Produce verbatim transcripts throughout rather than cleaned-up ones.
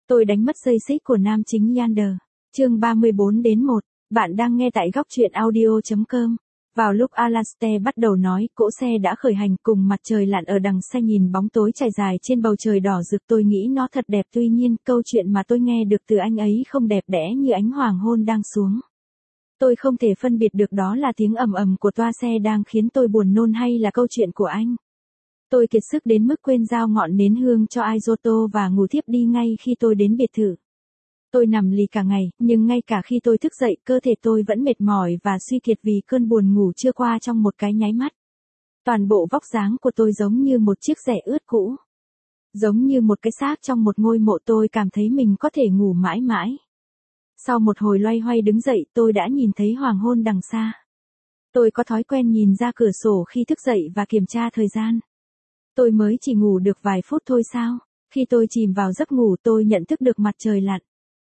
Tôi đánh mất dây xích của nam chính Yander. Chương ba mươi bốn đến một. Bạn đang nghe tại góc truyện audio chấm com. Vào lúc Alastair bắt đầu nói, cỗ xe đã khởi hành cùng mặt trời lặn ở đằng xa nhìn bóng tối trải dài trên bầu trời đỏ rực. Tôi nghĩ nó thật đẹp, tuy nhiên câu chuyện mà tôi nghe được từ anh ấy không đẹp đẽ như ánh hoàng hôn đang xuống. Tôi không thể phân biệt được đó là tiếng ầm ầm của toa xe đang khiến tôi buồn nôn hay là câu chuyện của anh. Tôi kiệt sức đến mức quên giao ngọn nến hương cho Isoto và ngủ thiếp đi ngay khi tôi đến biệt thự. Tôi nằm lì cả ngày, nhưng ngay cả khi tôi thức dậy, cơ thể tôi vẫn mệt mỏi và suy kiệt vì cơn buồn ngủ chưa qua trong một cái nháy mắt. Toàn bộ vóc dáng của tôi giống như một chiếc rẻ ướt cũ. Giống như một cái xác trong một ngôi mộ, tôi cảm thấy mình có thể ngủ mãi mãi. Sau một hồi loay hoay đứng dậy, tôi đã nhìn thấy hoàng hôn đằng xa. Tôi có thói quen nhìn ra cửa sổ khi thức dậy và kiểm tra thời gian. Tôi mới chỉ ngủ được vài phút thôi sao? Khi tôi chìm vào giấc ngủ, tôi nhận thức được mặt trời lặn.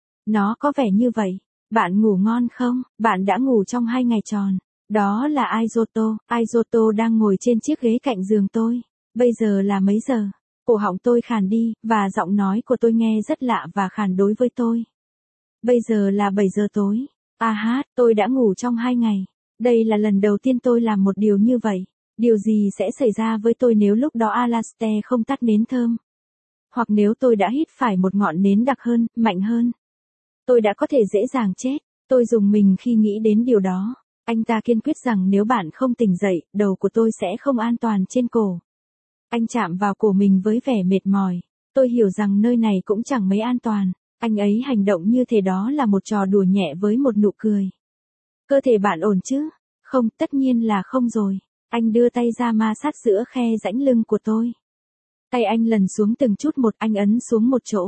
Nó có vẻ như vậy. Bạn ngủ ngon không? Bạn đã ngủ trong hai ngày tròn. Đó là Isoto. Isoto đang ngồi trên chiếc ghế cạnh giường tôi. Bây giờ là mấy giờ? Cổ họng tôi khàn đi, và giọng nói của tôi nghe rất lạ và khàn đối với tôi. Bây giờ là bảy giờ tối. À hát, tôi đã ngủ trong hai ngày. Đây là lần đầu tiên tôi làm một điều như vậy. Điều gì sẽ xảy ra với tôi nếu lúc đó Alastair không tắt nến thơm? Hoặc nếu tôi đã hít phải một ngọn nến đặc hơn, mạnh hơn? Tôi đã có thể dễ dàng chết. Tôi rùng mình khi nghĩ đến điều đó. Anh ta kiên quyết rằng nếu bạn không tỉnh dậy, đầu của tôi sẽ không an toàn trên cổ. Anh chạm vào cổ mình với vẻ mệt mỏi. Tôi hiểu rằng nơi này cũng chẳng mấy an toàn. Anh ấy hành động như thế, đó là một trò đùa nhẹ với một nụ cười. Cơ thể bạn ổn chứ? Không, tất nhiên là không rồi. Anh đưa tay ra ma sát giữa khe rãnh lưng của tôi. Tay anh lần xuống từng chút một, anh ấn xuống một chỗ.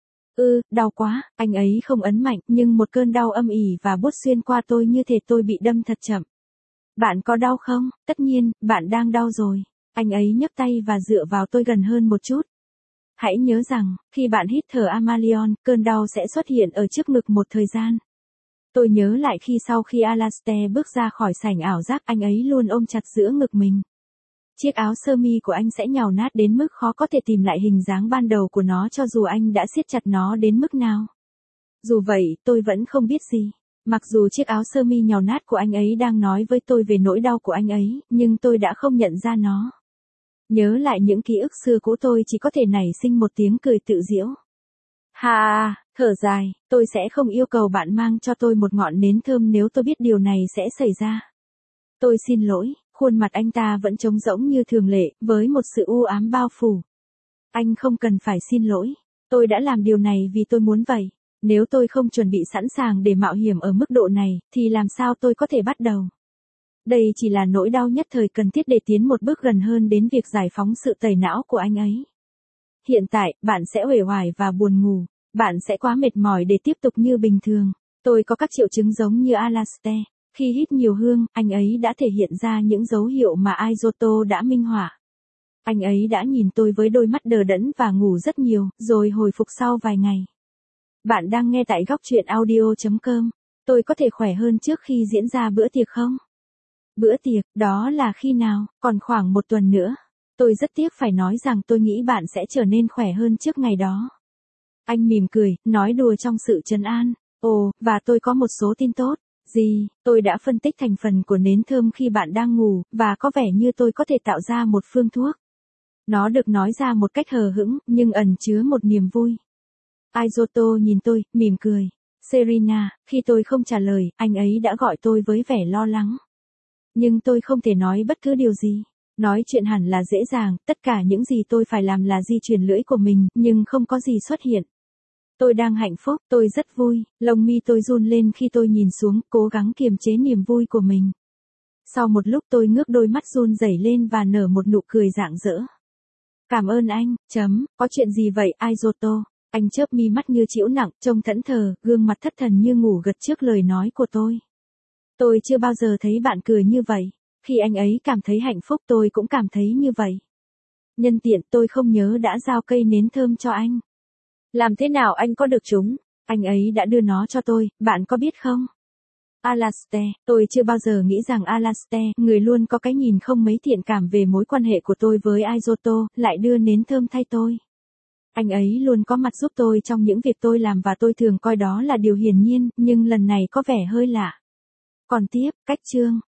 Ừ, đau quá, anh ấy không ấn mạnh, nhưng một cơn đau âm ỉ và buốt xuyên qua tôi như thể tôi bị đâm thật chậm. Bạn có đau không? Tất nhiên, bạn đang đau rồi. Anh ấy nhấc tay và dựa vào tôi gần hơn một chút. Hãy nhớ rằng, khi bạn hít thở Amalion, cơn đau sẽ xuất hiện ở trước ngực một thời gian. Tôi nhớ lại khi sau khi Alastair bước ra khỏi sảnh ảo giác, anh ấy luôn ôm chặt giữa ngực mình. Chiếc áo sơ mi của anh sẽ nhàu nát đến mức khó có thể tìm lại hình dáng ban đầu của nó cho dù anh đã siết chặt nó đến mức nào. Dù vậy, tôi vẫn không biết gì. Mặc dù chiếc áo sơ mi nhàu nát của anh ấy đang nói với tôi về nỗi đau của anh ấy, nhưng tôi đã không nhận ra nó. Nhớ lại những ký ức xưa cũ, tôi chỉ có thể nảy sinh một tiếng cười tự giễu. Ha, thở dài, tôi sẽ không yêu cầu bạn mang cho tôi một ngọn nến thơm nếu tôi biết điều này sẽ xảy ra. Tôi xin lỗi, khuôn mặt anh ta vẫn trống rỗng như thường lệ, với một sự u ám bao phủ. Anh không cần phải xin lỗi, tôi đã làm điều này vì tôi muốn vậy. Nếu tôi không chuẩn bị sẵn sàng để mạo hiểm ở mức độ này, thì làm sao tôi có thể bắt đầu? Đây chỉ là nỗi đau nhất thời cần thiết để tiến một bước gần hơn đến việc giải phóng sự tẩy não của anh ấy. Hiện tại, bạn sẽ uể oải và buồn ngủ. Bạn sẽ quá mệt mỏi để tiếp tục như bình thường. Tôi có các triệu chứng giống như Alastair. Khi hít nhiều hương, anh ấy đã thể hiện ra những dấu hiệu mà Isoto đã minh họa. Anh ấy đã nhìn tôi với đôi mắt đờ đẫn và ngủ rất nhiều, rồi hồi phục sau vài ngày. Bạn đang nghe tại góc truyện audio chấm com. Tôi có thể khỏe hơn trước khi diễn ra bữa tiệc không? Bữa tiệc, đó là khi nào? Còn khoảng một tuần nữa. Tôi rất tiếc phải nói rằng tôi nghĩ bạn sẽ trở nên khỏe hơn trước ngày đó. Anh mỉm cười, nói đùa trong sự trấn an. Ồ, và tôi có một số tin tốt. Gì, tôi đã phân tích thành phần của nến thơm khi bạn đang ngủ, và có vẻ như tôi có thể tạo ra một phương thuốc. Nó được nói ra một cách hờ hững, nhưng ẩn chứa một niềm vui. Isoto nhìn tôi, mỉm cười. Serena, khi tôi không trả lời, anh ấy đã gọi tôi với vẻ lo lắng. Nhưng tôi không thể nói bất cứ điều gì. Nói chuyện hẳn là dễ dàng, tất cả những gì tôi phải làm là di chuyển lưỡi của mình, nhưng không có gì xuất hiện. Tôi đang hạnh phúc, tôi rất vui, lông mi tôi run lên khi tôi nhìn xuống, cố gắng kiềm chế niềm vui của mình. Sau một lúc tôi ngước đôi mắt run rẩy lên và nở một nụ cười rạng rỡ. Cảm ơn anh, chấm, có chuyện gì vậy, Isoto? Anh chớp mi mắt như trĩu nặng, trông thẫn thờ, gương mặt thất thần như ngủ gật trước lời nói của tôi. Tôi chưa bao giờ thấy bạn cười như vậy. Khi anh ấy cảm thấy hạnh phúc, tôi cũng cảm thấy như vậy. Nhân tiện, tôi không nhớ đã giao cây nến thơm cho anh. Làm thế nào anh có được chúng? Anh ấy đã đưa nó cho tôi, bạn có biết không? Alastair, tôi chưa bao giờ nghĩ rằng Alastair, người luôn có cái nhìn không mấy thiện cảm về mối quan hệ của tôi với Isoto, lại đưa nến thơm thay tôi. Anh ấy luôn có mặt giúp tôi trong những việc tôi làm và tôi thường coi đó là điều hiển nhiên, nhưng lần này có vẻ hơi lạ. Còn tiếp, cách chương.